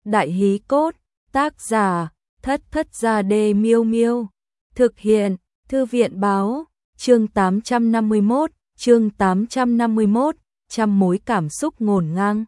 Đại hí cốt, tác giả, Thất Thất Gia Đê Miêu Miêu. Thực hiện, Thư viện báo, chương 851, trăm mối cảm xúc ngổn ngang.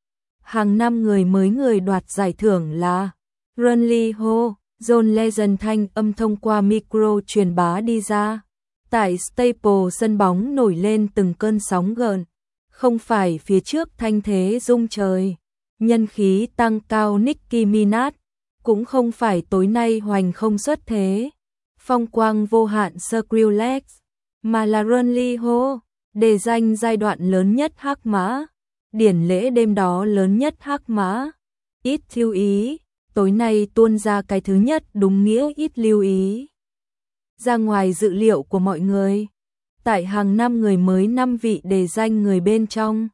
Hàng năm người đoạt giải thưởng là Runli Ho, John Legend thanh âm thông qua micro truyền bá đi ra. Tại Staples sân bóng nổi lên từng cơn sóng gợn, không phải phía trước thanh thế rung trời, nhân khí tăng cao Nicki Minaj, cũng không phải tối nay hoành không xuất thế, phong quang vô hạn Skrillex, mà là Runli Ho, đề danh giai đoạn lớn nhất Hắc Mã, điển lễ đêm đó lớn nhất Hắc Mã. Ít lưu ý, tối nay tuôn ra cái thứ nhất đúng nghĩa ít lưu ý. Ra ngoài dự liệu của mọi người, tại hàng năm người mới 5 vị đề danh người bên trong.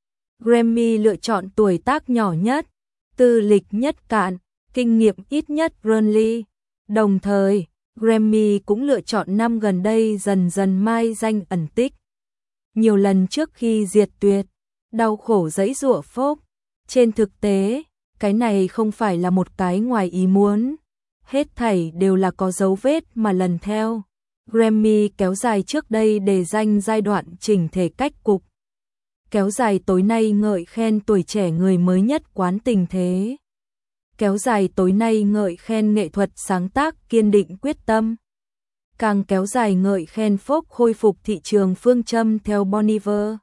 Grammy lựa chọn tuổi tác nhỏ nhất, tư lịch nhất cạn, kinh nghiệm ít nhất Runli. Đồng thời, Grammy cũng lựa chọn năm gần đây dần dần mai danh ẩn tích. Nhiều lần trước khi diệt tuyệt, đau khổ giãy giụa phốc. Trên thực tế, cái này không phải là một cái ngoài ý muốn. Hết thảy đều là có dấu vết mà lần theo. Grammy kéo dài trước đây để danh giai đoạn chỉnh thể cách cục. Kéo dài tối nay ngợi khen tuổi trẻ người mới nhất quán tình thế. Kéo dài tối nay ngợi khen nghệ thuật sáng tác kiên định quyết tâm. Càng kéo dài ngợi khen folk khôi phục thị trường phương châm theo Bon Iver.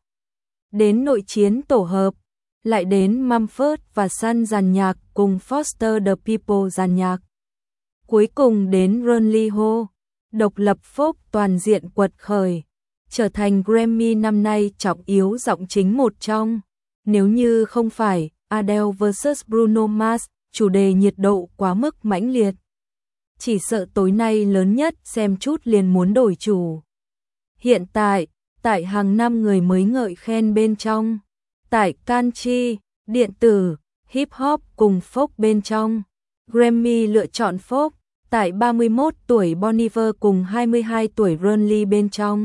Đến nội chiến tổ hợp, lại đến Mumford và Son dàn nhạc cùng Foster the People dàn nhạc. Cuối cùng đến Runli Ho, độc lập folk toàn diện quật khởi, trở thành Grammy năm nay trọng yếu giọng chính một trong. Nếu như không phải Adele vs Bruno Mars, chủ đề nhiệt độ quá mức mãnh liệt, chỉ sợ tối nay lớn nhất xem chút liền muốn đổi chủ. Hiện tại hàng năm người mới ngợi khen bên trong, tại country, điện tử, hip hop cùng folk bên trong, Grammy lựa chọn folk, tại 31 tuổi Bon Iver cùng 22 tuổi Runli bên trong.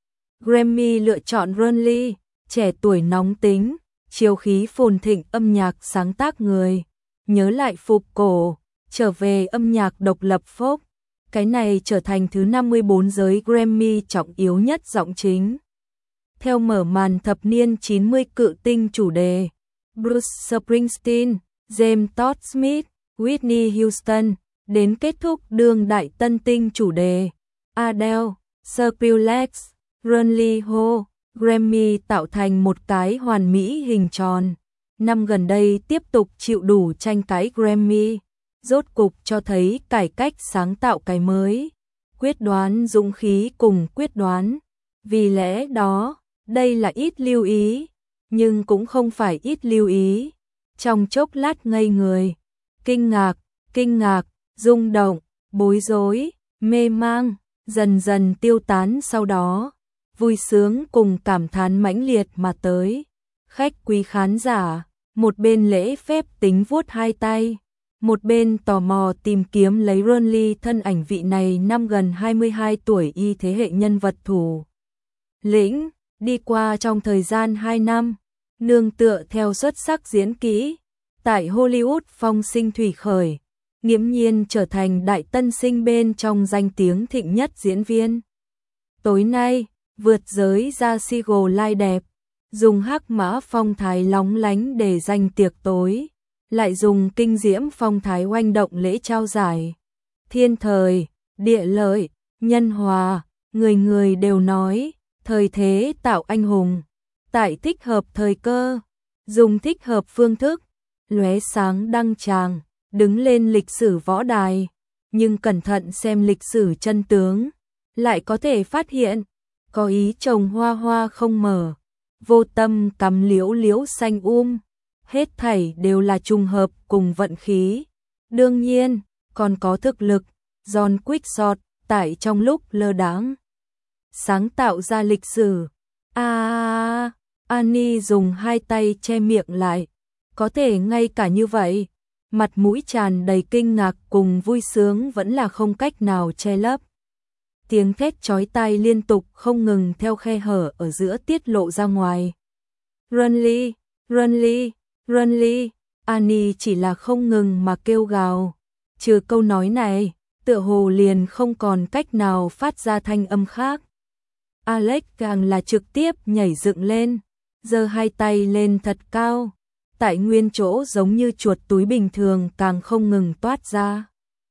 Grammy lựa chọn Runli, trẻ tuổi nóng tính, chiều khí phồn thịnh âm nhạc sáng tác người, nhớ lại phục cổ, trở về âm nhạc độc lập folk. Cái này trở thành thứ 54 giới Grammy trọng yếu nhất giọng chính. Theo mở màn thập niên 90 cự tinh chủ đề, Bruce Springsteen, James Todd Smith, Whitney Houston, đến kết thúc đương đại tân tinh chủ đề, Adele, Skrillex, Runli Ho, Grammy tạo thành một cái hoàn mỹ hình tròn. Năm gần đây tiếp tục chịu đủ tranh cãi Grammy, rốt cục cho thấy cải cách sáng tạo cái mới, quyết đoán dũng khí cùng quyết đoán. Vì lẽ đó, đây là ít lưu ý, nhưng cũng không phải ít lưu ý. Trong chốc lát ngây người, kinh ngạc, rung động, bối rối, mê mang, dần dần tiêu tán sau đó, vui sướng cùng cảm thán mãnh liệt mà tới. Khách quý khán giả, một bên lễ phép tính vuốt hai tay, một bên tò mò tìm kiếm lấy Runli thân ảnh vị này năm gần 22 tuổi y thế hệ nhân vật thủ lĩnh, đi qua trong thời gian 2 năm, nương tựa theo xuất sắc diễn kỹ, tại Hollywood phong sinh thủy khởi, nghiễm nhiên trở thành đại tân sinh bên trong danh tiếng thịnh nhất diễn viên. Tối nay, vượt giới ra Seagull lai đẹp, dùng hắc mã phong thái lóng lánh để danh tiệc tối, lại dùng kinh diễm phong thái oanh động lễ trao giải. Thiên thời, địa lợi, nhân hòa, người người đều nói, thời thế tạo anh hùng, tại thích hợp thời cơ, dùng thích hợp phương thức, lóe sáng đăng tràng, đứng lên lịch sử võ đài, nhưng cẩn thận xem lịch sử chân tướng, lại có thể phát hiện, có ý trồng hoa hoa không mở, vô tâm cắm liễu liễu xanh hết thảy đều là trùng hợp cùng vận khí. Đương nhiên, còn có thực lực, John Quickshot, tại trong lúc lơ đãng sáng tạo ra lịch sử. Annie dùng hai tay che miệng lại, có thể ngay cả như vậy, mặt mũi tràn đầy kinh ngạc cùng vui sướng vẫn là không cách nào che lấp. Tiếng thét chói tai liên tục không ngừng theo khe hở ở giữa tiết lộ ra ngoài. Runli, Annie chỉ là không ngừng mà kêu gào. Trừ câu nói này, tựa hồ liền không còn cách nào phát ra thanh âm khác. Alex càng là trực tiếp nhảy dựng lên, giơ hai tay lên thật cao. Tại nguyên chỗ giống như chuột túi bình thường càng không ngừng toát ra.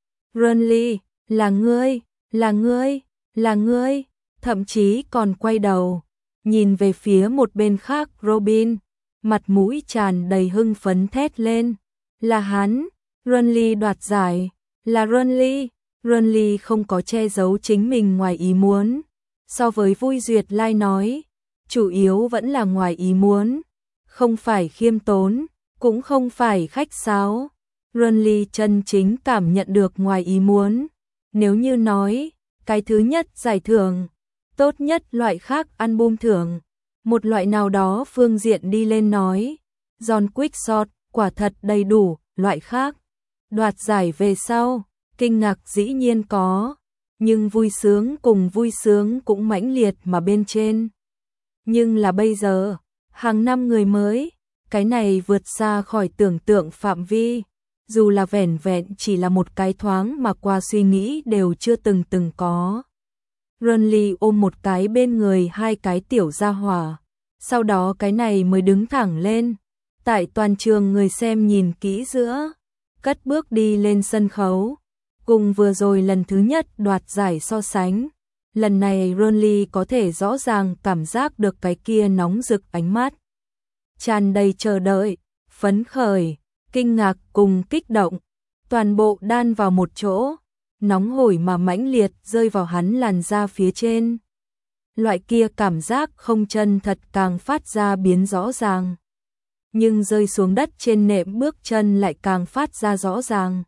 Renly, là ngươi, là ngươi, là ngươi, thậm chí còn quay đầu, nhìn về phía một bên khác Robin, mặt mũi tràn đầy hưng phấn thét lên. Là hắn, Renly đoạt giải, là Renly. Renly không có che giấu chính mình ngoài ý muốn. So với vui duyệt lai nói, chủ yếu vẫn là ngoài ý muốn, không phải khiêm tốn, cũng không phải khách sáo. Renly chân chính cảm nhận được ngoài ý muốn. Nếu như nói, cái thứ nhất giải thưởng, tốt nhất loại khác album thưởng, một loại nào đó phương diện đi lên nói, John Quickshot quả thật đầy đủ, loại khác. Đoạt giải về sau, kinh ngạc dĩ nhiên có, nhưng vui sướng cùng vui sướng cũng mãnh liệt mà bên trên. Nhưng là bây giờ, hàng năm người mới, cái này vượt xa khỏi tưởng tượng phạm vi, dù là vẻn vẹn chỉ là một cái thoáng mà qua suy nghĩ đều chưa từng có. Renly ôm một cái bên người hai cái tiểu gia hỏa, sau đó cái này mới đứng thẳng lên, tại toàn trường người xem nhìn kỹ giữa, cất bước đi lên sân khấu, cùng vừa rồi lần thứ nhất đoạt giải so sánh. Lần này Renly có thể rõ ràng cảm giác được cái kia nóng rực ánh mắt, tràn đầy chờ đợi, phấn khởi, kinh ngạc cùng kích động, toàn bộ đan vào một chỗ, nóng hổi mà mãnh liệt rơi vào hắn làn da phía trên. Loại kia cảm giác không chân thật càng phát ra biến rõ ràng, nhưng rơi xuống đất trên nệm bước chân lại càng phát ra rõ ràng.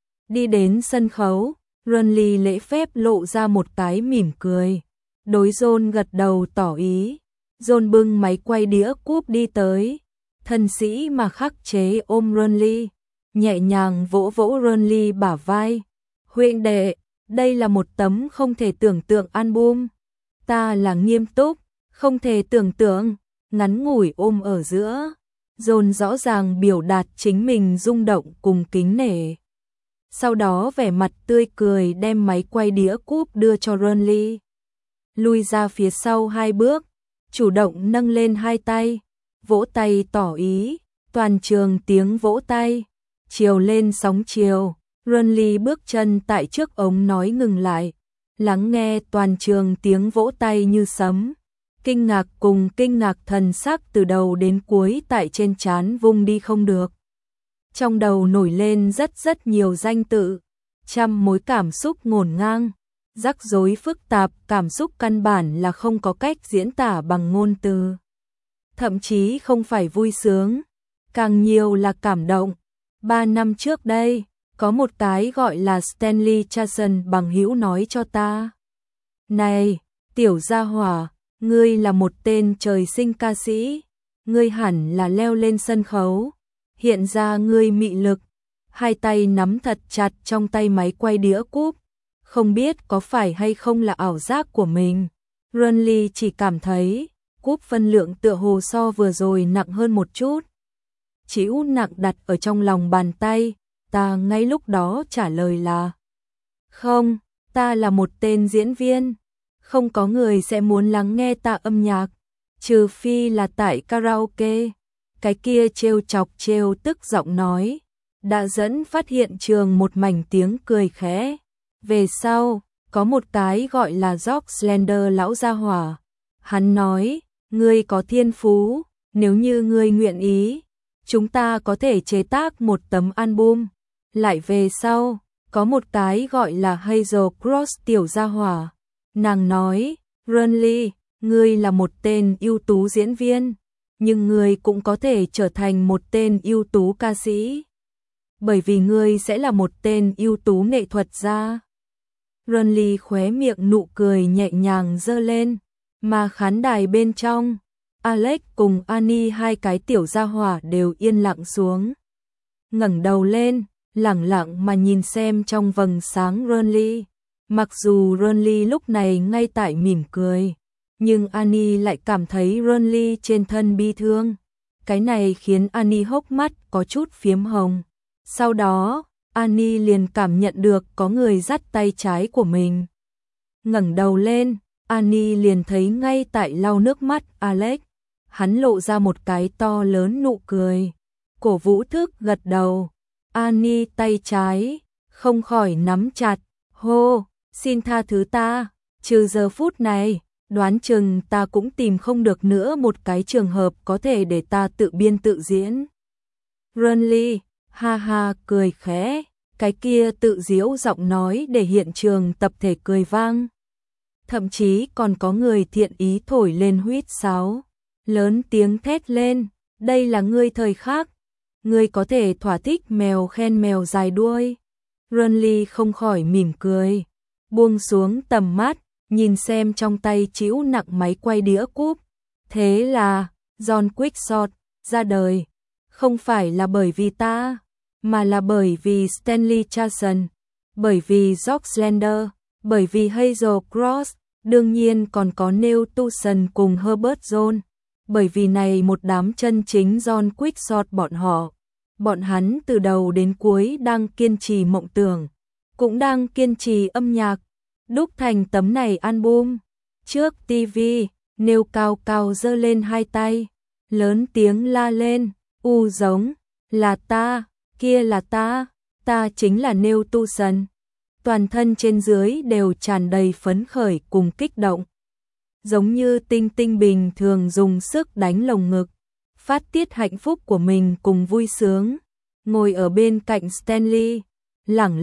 Đi đến sân khấu, Renly lễ phép lộ ra một cái mỉm cười, đối John gật đầu tỏ ý. John bưng máy quay đĩa cúp đi tới, thân sĩ mà khắc chế ôm Renly, nhẹ nhàng vỗ vỗ Renly bả vai. Huynh đệ, đây là một tấm không thể tưởng tượng album. Ta là nghiêm túc, không thể tưởng tượng. Ngắn ngủi ôm ở giữa, John rõ ràng biểu đạt chính mình rung động cùng kính nể. Sau đó vẻ mặt tươi cười đem máy quay đĩa cúp đưa cho Renly. Lui ra phía sau hai bước, chủ động nâng lên hai tay, vỗ tay tỏ ý, toàn trường tiếng vỗ tay, chiều lên sóng chiều. Renly bước chân tại trước ống nói ngừng lại, lắng nghe toàn trường tiếng vỗ tay như sấm. Kinh ngạc cùng kinh ngạc thần sắc từ đầu đến cuối tại trên trán vung đi không được. Trong đầu nổi lên rất nhiều danh tự, trăm mối cảm xúc ngổn ngang, rắc rối phức tạp, cảm xúc căn bản là không có cách diễn tả bằng ngôn từ. Thậm chí không phải vui sướng, càng nhiều là cảm động. 3 năm trước đây, có một cái gọi là Stanley Chason bằng hữu nói cho ta. Này, tiểu gia hỏa, ngươi là một tên trời sinh ca sĩ, ngươi hẳn là leo lên sân khấu, hiện ra ngươi mị lực. Hai tay nắm thật chặt trong tay máy quay đĩa cúp, không biết có phải hay không là ảo giác của mình. Renly chỉ cảm thấy cúp phân lượng tựa hồ so vừa rồi nặng hơn một chút. Chịu nặng đặt ở trong lòng bàn tay, ta ngay lúc đó trả lời là không, ta là một tên diễn viên, không có người sẽ muốn lắng nghe ta âm nhạc, trừ phi là tại karaoke. Cái kia trêu chọc trêu tức giọng nói đã dẫn phát hiện trường một mảnh tiếng cười khẽ. Về sau, có một cái gọi là George Slender lão gia hỏa. Hắn nói, ngươi có thiên phú, nếu như ngươi nguyện ý, chúng ta có thể chế tác một tấm album. Lại về sau, có một cái gọi là Hazel Cross tiểu gia hỏa. Nàng nói, Renly, ngươi là một tên ưu tú diễn viên, nhưng ngươi cũng có thể trở thành một tên ưu tú ca sĩ, bởi vì ngươi sẽ là một tên ưu tú nghệ thuật gia. Renly khóe miệng nụ cười nhẹ nhàng giơ lên, mà khán đài bên trong, Alex cùng Annie hai cái tiểu gia hỏa đều yên lặng xuống. Ngẩng đầu lên, lẳng lặng mà nhìn xem trong vầng sáng Renly. Mặc dù Renly lúc này ngay tại mỉm cười, nhưng Annie lại cảm thấy Renly trên thân bi thương. Cái này khiến Annie hốc mắt có chút phiếm hồng. Sau đó, Annie liền cảm nhận được có người dắt tay trái của mình. Ngẩng đầu lên, Annie liền thấy ngay tại lau nước mắt Alex. Hắn lộ ra một cái to lớn nụ cười. Cổ Vũ Thức gật đầu. Annie tay trái không khỏi nắm chặt. Hô, xin tha thứ ta, trừ giờ phút này, đoán chừng ta cũng tìm không được nữa một cái trường hợp có thể để ta tự biên tự diễn. Renly, ha ha cười khẽ, cái kia tự giễu giọng nói để hiện trường tập thể cười vang. Thậm chí còn có người thiện ý thổi lên huýt sáo, lớn tiếng thét lên, đây là ngươi thời khắc, ngươi có thể thỏa thích mèo khen mèo dài đuôi. Renly không khỏi mỉm cười, buông xuống tầm mắt, nhìn xem trong tay trĩu nặng máy quay đĩa cúp. Thế là, John Quickshot ra đời, không phải là bởi vì ta, mà là bởi vì Stanley Charson, bởi vì George Lander, bởi vì Hazel Cross, đương nhiên còn có Neil Tucson cùng Herbert Jones, bởi vì này một đám chân chính John Quickshot bọn họ. Bọn hắn từ đầu đến cuối đang kiên trì mộng tưởng, cũng đang kiên trì âm nhạc, đúc thành tấm này album. Trước TV, Neil cao cao giơ lên hai tay, lớn tiếng la lên, giống, là ta, kia là ta chính là Neil Tucson. Toàn thân trên dưới đều tràn đầy phấn khởi cùng kích động. Giống như tinh tinh bình thường dùng sức đánh lồng ngực, phát tiết hạnh phúc của mình cùng vui sướng. Ngồi ở bên cạnh Stanley, lẳng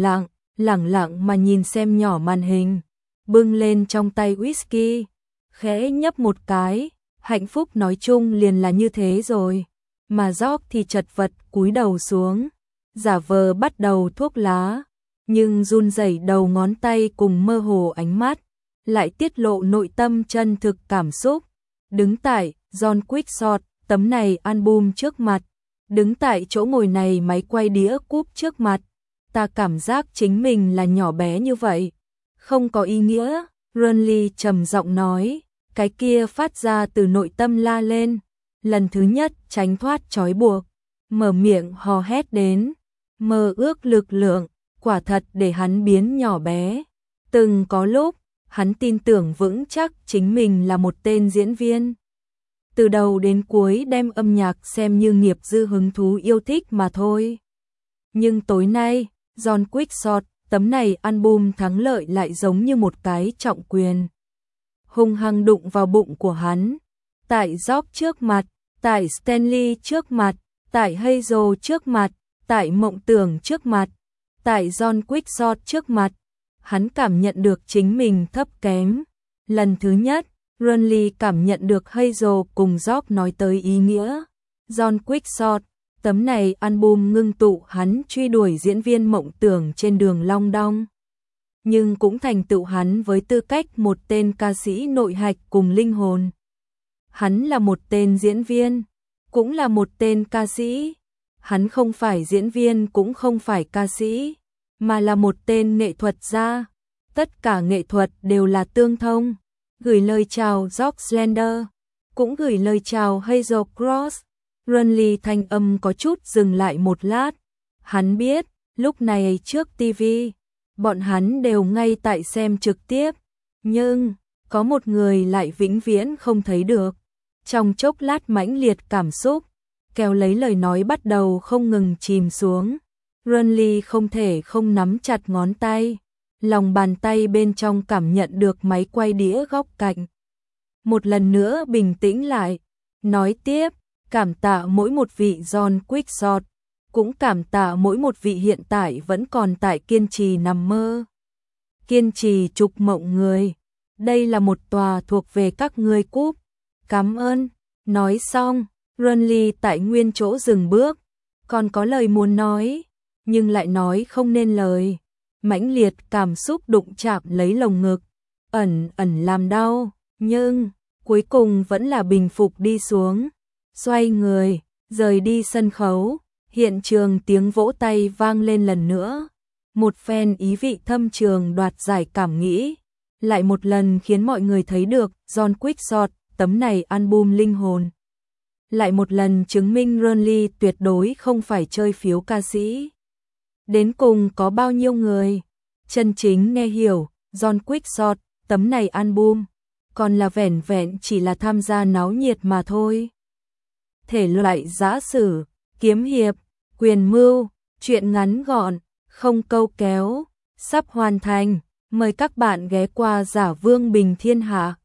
lặng mà nhìn xem nhỏ màn hình, bưng lên trong tay whisky, khẽ nhấp một cái, hạnh phúc nói chung liền là như thế rồi. Mà George thì chật vật cúi đầu xuống, giả vờ bắt đầu thuốc lá, nhưng run rẩy đầu ngón tay cùng mơ hồ ánh mắt, lại tiết lộ nội tâm chân thực cảm xúc. Đứng tại John Quickshot, tấm này album trước mặt, đứng tại chỗ ngồi này máy quay đĩa cúp trước mặt, ta cảm giác chính mình là nhỏ bé như vậy, không có ý nghĩa. Renly trầm giọng nói, cái kia phát ra từ nội tâm la lên, lần thứ nhất tránh thoát trói buộc, mở miệng hò hét đến, mơ ước lực lượng, quả thật để hắn biến nhỏ bé. Từng có lúc, hắn tin tưởng vững chắc chính mình là một tên diễn viên. Từ đầu đến cuối đem âm nhạc xem như nghiệp dư hứng thú yêu thích mà thôi. Nhưng tối nay, John Quickshot, tấm này album thắng lợi lại giống như một cái trọng quyền. Hung hăng đụng vào bụng của hắn. Tại George trước mặt, tại Stanley trước mặt, tại Hazel trước mặt, tại mộng tưởng trước mặt, tại John Quickshot trước mặt. Hắn cảm nhận được chính mình thấp kém. Lần thứ nhất, Renly cảm nhận được Hazel cùng George nói tới ý nghĩa. John Quickshot, tấm này album ngưng tụ hắn truy đuổi diễn viên mộng tưởng trên đường long đong. Nhưng cũng thành tựu hắn với tư cách một tên ca sĩ nội hạch cùng linh hồn. Hắn là một tên diễn viên, cũng là một tên ca sĩ. Hắn không phải diễn viên cũng không phải ca sĩ, mà là một tên nghệ thuật gia. Tất cả nghệ thuật đều là tương thông. Gửi lời chào George Lander, cũng gửi lời chào Hazel Cross. Renly thanh âm có chút dừng lại một lát. Hắn biết, lúc này trước TV, bọn hắn đều ngay tại xem trực tiếp. Nhưng, có một người lại vĩnh viễn không thấy được. Trong chốc lát mãnh liệt cảm xúc, kéo lấy lời nói bắt đầu không ngừng chìm xuống. Renly không thể không nắm chặt ngón tay. Lòng bàn tay bên trong cảm nhận được máy quay đĩa góc cạnh. Một lần nữa bình tĩnh lại, nói tiếp, cảm tạ mỗi một vị John Quickshot, cũng cảm tạ mỗi một vị hiện tại vẫn còn tại kiên trì nằm mơ, kiên trì trục mộng người. Đây là một tòa thuộc về các ngươi cúp. Cảm ơn. Nói xong, Renly tại nguyên chỗ dừng bước, còn có lời muốn nói, nhưng lại nói không nên lời. Mãnh liệt cảm xúc đụng chạm lấy lồng ngực, ẩn làm đau, nhưng cuối cùng vẫn là bình phục đi xuống. Xoay người, rời đi sân khấu, hiện trường tiếng vỗ tay vang lên lần nữa. Một phen ý vị thâm trường đoạt giải cảm nghĩ, lại một lần khiến mọi người thấy được John Quickshot, tấm này album linh hồn. lại một lần chứng minh Burnley tuyệt đối không phải chơi phiếu ca sĩ. Đến cùng có bao nhiêu người chân chính nghe hiểu John Quickshot, tấm này album, còn là vẻn vẹn chỉ là tham gia náo nhiệt mà thôi. Thể loại giã sử, kiếm hiệp, quyền mưu, truyện ngắn gọn, không câu kéo, sắp hoàn thành, mời các bạn ghé qua Giả Vương Bình Thiên Hạ.